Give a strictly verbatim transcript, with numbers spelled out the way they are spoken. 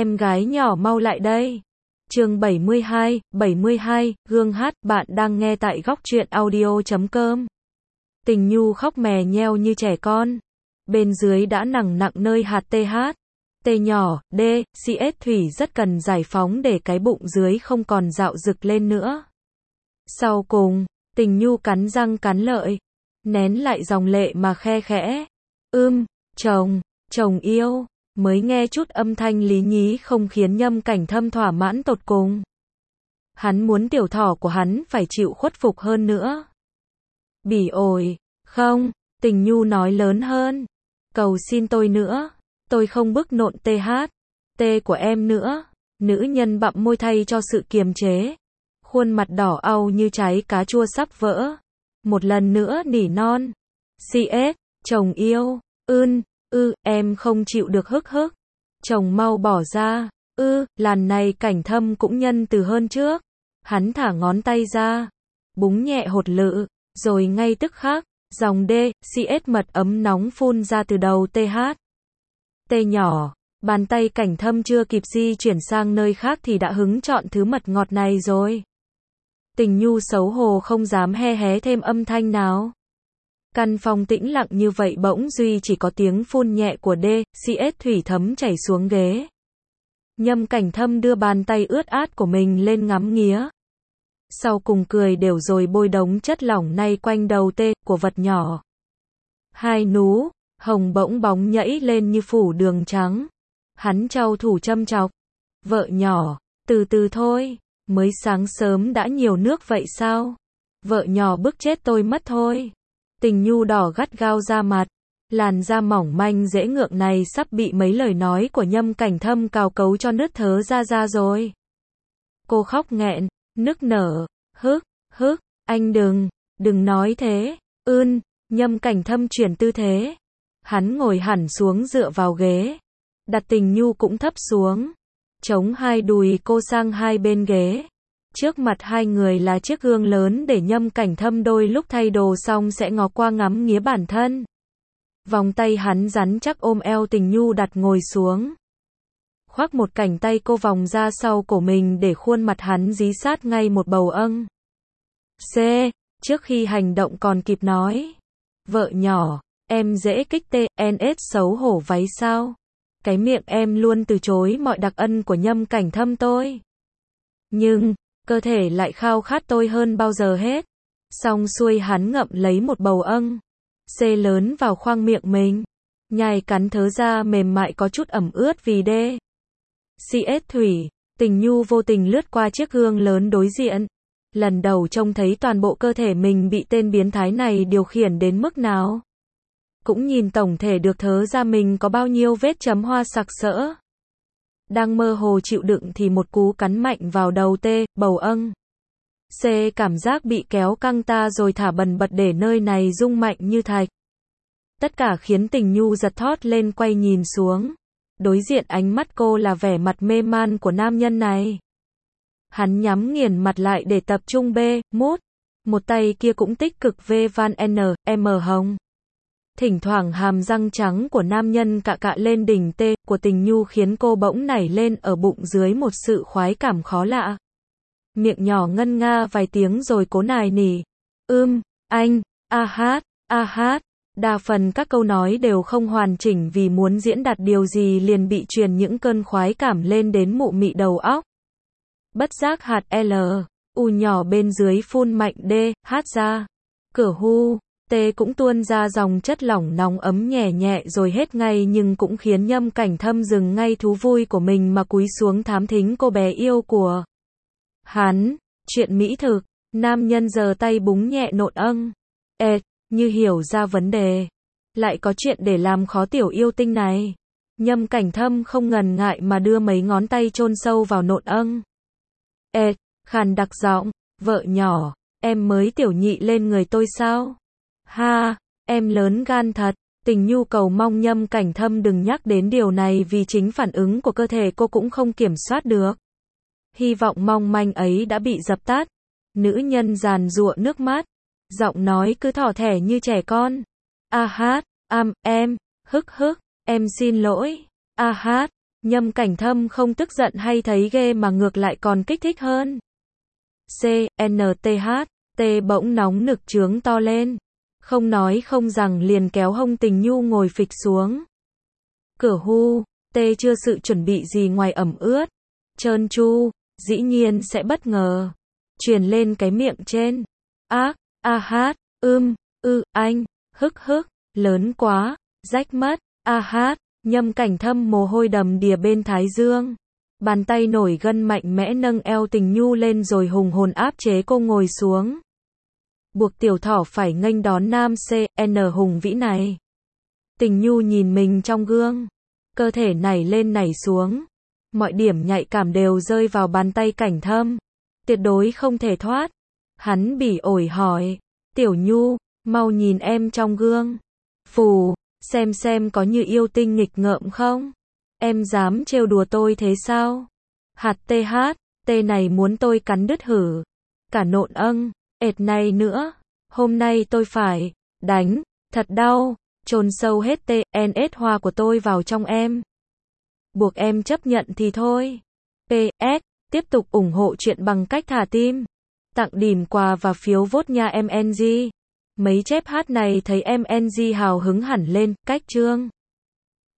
em gái nhỏ mau lại đây. Chương bảy mươi hai, bảy mươi hai, gương hát, bạn đang nghe tại góc truyện audio chấm com. Tình Nhu khóc mè nheo như trẻ con. Bên dưới đã nặng nặng nơi hạt tê hát. Tê nhỏ, D, xê ét thủy rất cần giải phóng để cái bụng dưới không còn dạo rực lên nữa. Sau cùng, Tình Nhu cắn răng cắn lợi, nén lại dòng lệ mà khe khẽ. Ưm, chồng, chồng yêu. Mới nghe chút âm thanh lý nhí không khiến Nhâm Cảnh Thâm thỏa mãn tột cùng. Hắn muốn tiểu thỏ của hắn phải chịu khuất phục hơn nữa. Bỉ ổi, không, Tình Nhu nói lớn hơn. Cầu xin tôi nữa, tôi không bức nộn tê hát, tê của em nữa. Nữ nhân bặm môi thay cho sự kiềm chế. Khuôn mặt đỏ au như trái cá chua sắp vỡ. Một lần nữa nỉ non. xê ét, chồng yêu, ưn. Ư, em không chịu được hức hức. Chồng mau bỏ ra. Ư, làn này Cảnh Thâm cũng nhân từ hơn trước. Hắn thả ngón tay ra, búng nhẹ hột lự, rồi ngay tức khắc, dòng D, xê ét mật ấm nóng phun ra từ đầu tê hát. Tê nhỏ, bàn tay Cảnh Thâm chưa kịp di chuyển sang nơi khác thì đã hứng chọn thứ mật ngọt này rồi. Tình Nhu xấu hổ không dám he hé thêm âm thanh nào. Căn phòng tĩnh lặng như vậy bỗng duy chỉ có tiếng phun nhẹ của D, xê ét thủy thấm chảy xuống ghế. Nhâm Cảnh Thâm đưa bàn tay ướt át của mình lên ngắm nghía. Sau cùng cười đều rồi bôi đống chất lỏng nay quanh đầu tê của vật nhỏ. Hai nú, hồng bỗng bóng nhẫy lên như phủ đường trắng. Hắn trao thủ châm chọc. Vợ nhỏ, từ từ thôi, mới sáng sớm đã nhiều nước vậy sao? Vợ nhỏ bức chết tôi mất thôi. Tình Nhu đỏ gắt gao ra mặt. Làn da mỏng manh dễ ngượng này sắp bị mấy lời nói của Nhâm Cảnh Thâm cào cấu cho nứt thớ ra ra rồi. Cô khóc nghẹn, nức nở, hức, hức, anh đừng, đừng nói thế, ưn. Nhâm Cảnh Thâm chuyển tư thế. Hắn ngồi hẳn xuống dựa vào ghế. Đặt Tình Nhu cũng thấp xuống. Chống hai đùi cô sang hai bên ghế. Trước mặt hai người là chiếc gương lớn để Nhâm Cảnh Thâm đôi lúc thay đồ xong sẽ ngó qua ngắm nghía bản thân. Vòng tay hắn rắn chắc ôm eo Tình Nhu đặt ngồi xuống. Khoác một cánh tay cô vòng ra sau cổ mình để khuôn mặt hắn dí sát ngay một bầu âng. C. Trước khi hành động còn kịp nói. Vợ nhỏ, em dễ kích tê, en ét xấu hổ váy sao? Cái miệng em luôn từ chối mọi đặc ân của Nhâm Cảnh Thâm tôi. Nhưng, cơ thể lại khao khát tôi hơn bao giờ hết. Xong xuôi hắn ngậm lấy một bầu âng. C lớn vào khoang miệng mình. Nhai cắn thớ ra mềm mại có chút ẩm ướt vì D. xê ét thủy, Tình Nhu vô tình lướt qua chiếc gương lớn đối diện. Lần đầu trông thấy toàn bộ cơ thể mình bị tên biến thái này điều khiển đến mức nào. Cũng nhìn tổng thể được thớ ra mình có bao nhiêu vết chấm hoa sặc sỡ. Đang mơ hồ chịu đựng thì một cú cắn mạnh vào đầu tê, bầu âng. C cảm giác bị kéo căng ta rồi thả bần bật để nơi này rung mạnh như thạch. Tất cả khiến Tình Nhu giật thót lên quay nhìn xuống. Đối diện ánh mắt cô là vẻ mặt mê man của nam nhân này. Hắn nhắm nghiền mặt lại để tập trung B, mút. Một tay kia cũng tích cực V van N, M hồng. Thỉnh thoảng hàm răng trắng của nam nhân cạ cạ lên đỉnh T của Tình Nhu khiến cô bỗng nảy lên ở bụng dưới một sự khoái cảm khó lạ. Miệng nhỏ ngân nga vài tiếng rồi cố nài nỉ. Ưm, anh, a hát, a hát. Đa phần các câu nói đều không hoàn chỉnh vì muốn diễn đạt điều gì liền bị truyền những cơn khoái cảm lên đến mụ mị đầu óc. Bất giác hạt L, U nhỏ bên dưới phun mạnh D, hát ra. Cửa hu, T cũng tuôn ra dòng chất lỏng nóng ấm nhẹ nhẹ rồi hết ngay nhưng cũng khiến Nhâm Cảnh Thâm dừng ngay thú vui của mình mà cúi xuống thám thính cô bé yêu của hắn. Chuyện mỹ thực, nam nhân giơ tay búng nhẹ nộn âng. Ê, như hiểu ra vấn đề. Lại có chuyện để làm khó tiểu yêu tinh này. Nhâm Cảnh Thâm không ngần ngại mà đưa mấy ngón tay chôn sâu vào nộn âng. Ê, khàn đặc giọng, vợ nhỏ, em mới tiểu nhị lên người tôi sao? Ha, em lớn gan thật. Tình Nhu cầu mong Nhâm Cảnh Thâm đừng nhắc đến điều này vì chính phản ứng của cơ thể cô cũng không kiểm soát được. Hy vọng mong manh ấy đã bị dập tắt. Nữ nhân giàn giụa nước mắt. Giọng nói cứ thỏ thẻ như trẻ con. A hát, am, em, hức hức, em xin lỗi. A hát, Nhâm Cảnh Thâm không tức giận hay thấy ghê mà ngược lại còn kích thích hơn. C, N, T, H, T bỗng nóng nực trướng to lên. Không nói không rằng liền kéo hông Tình Nhu ngồi phịch xuống. Cửa hu, T chưa sự chuẩn bị gì ngoài ẩm ướt, trơn tru, dĩ nhiên sẽ bất ngờ. Truyền lên cái miệng trên. Ác, a hát, ưm, ư, anh, hức hức, lớn quá, rách mất, a hát, Nhâm Cảnh Thâm mồ hôi đầm đìa bên thái dương. Bàn tay nổi gân mạnh mẽ nâng eo Tình Nhu lên rồi hùng hồn áp chế cô ngồi xuống. Buộc tiểu thỏ phải nghênh đón nam C, N hùng vĩ này. Tình Nhu nhìn mình trong gương. Cơ thể nảy lên nảy xuống. Mọi điểm nhạy cảm đều rơi vào bàn tay Cảnh Thâm. Tuyệt đối không thể thoát. Hắn bỉ ổi hỏi. Tiểu Nhu, mau nhìn em trong gương. Phù, xem xem có như yêu tinh nghịch ngợm không? Em dám trêu đùa tôi thế sao? Hạt tê hát, tê này muốn tôi cắn đứt hử. Cả nộn âng, ệt này nữa. Hôm nay tôi phải đánh, thật đau, chôn sâu hết tê en ét hoa của tôi vào trong em. Buộc em chấp nhận thì thôi. pê ét, tiếp tục ủng hộ chuyện bằng cách thả tim, tặng điểm quà và phiếu vote nha em en giê. Mấy chép hát này thấy em en giê hào hứng hẳn lên, cách chương.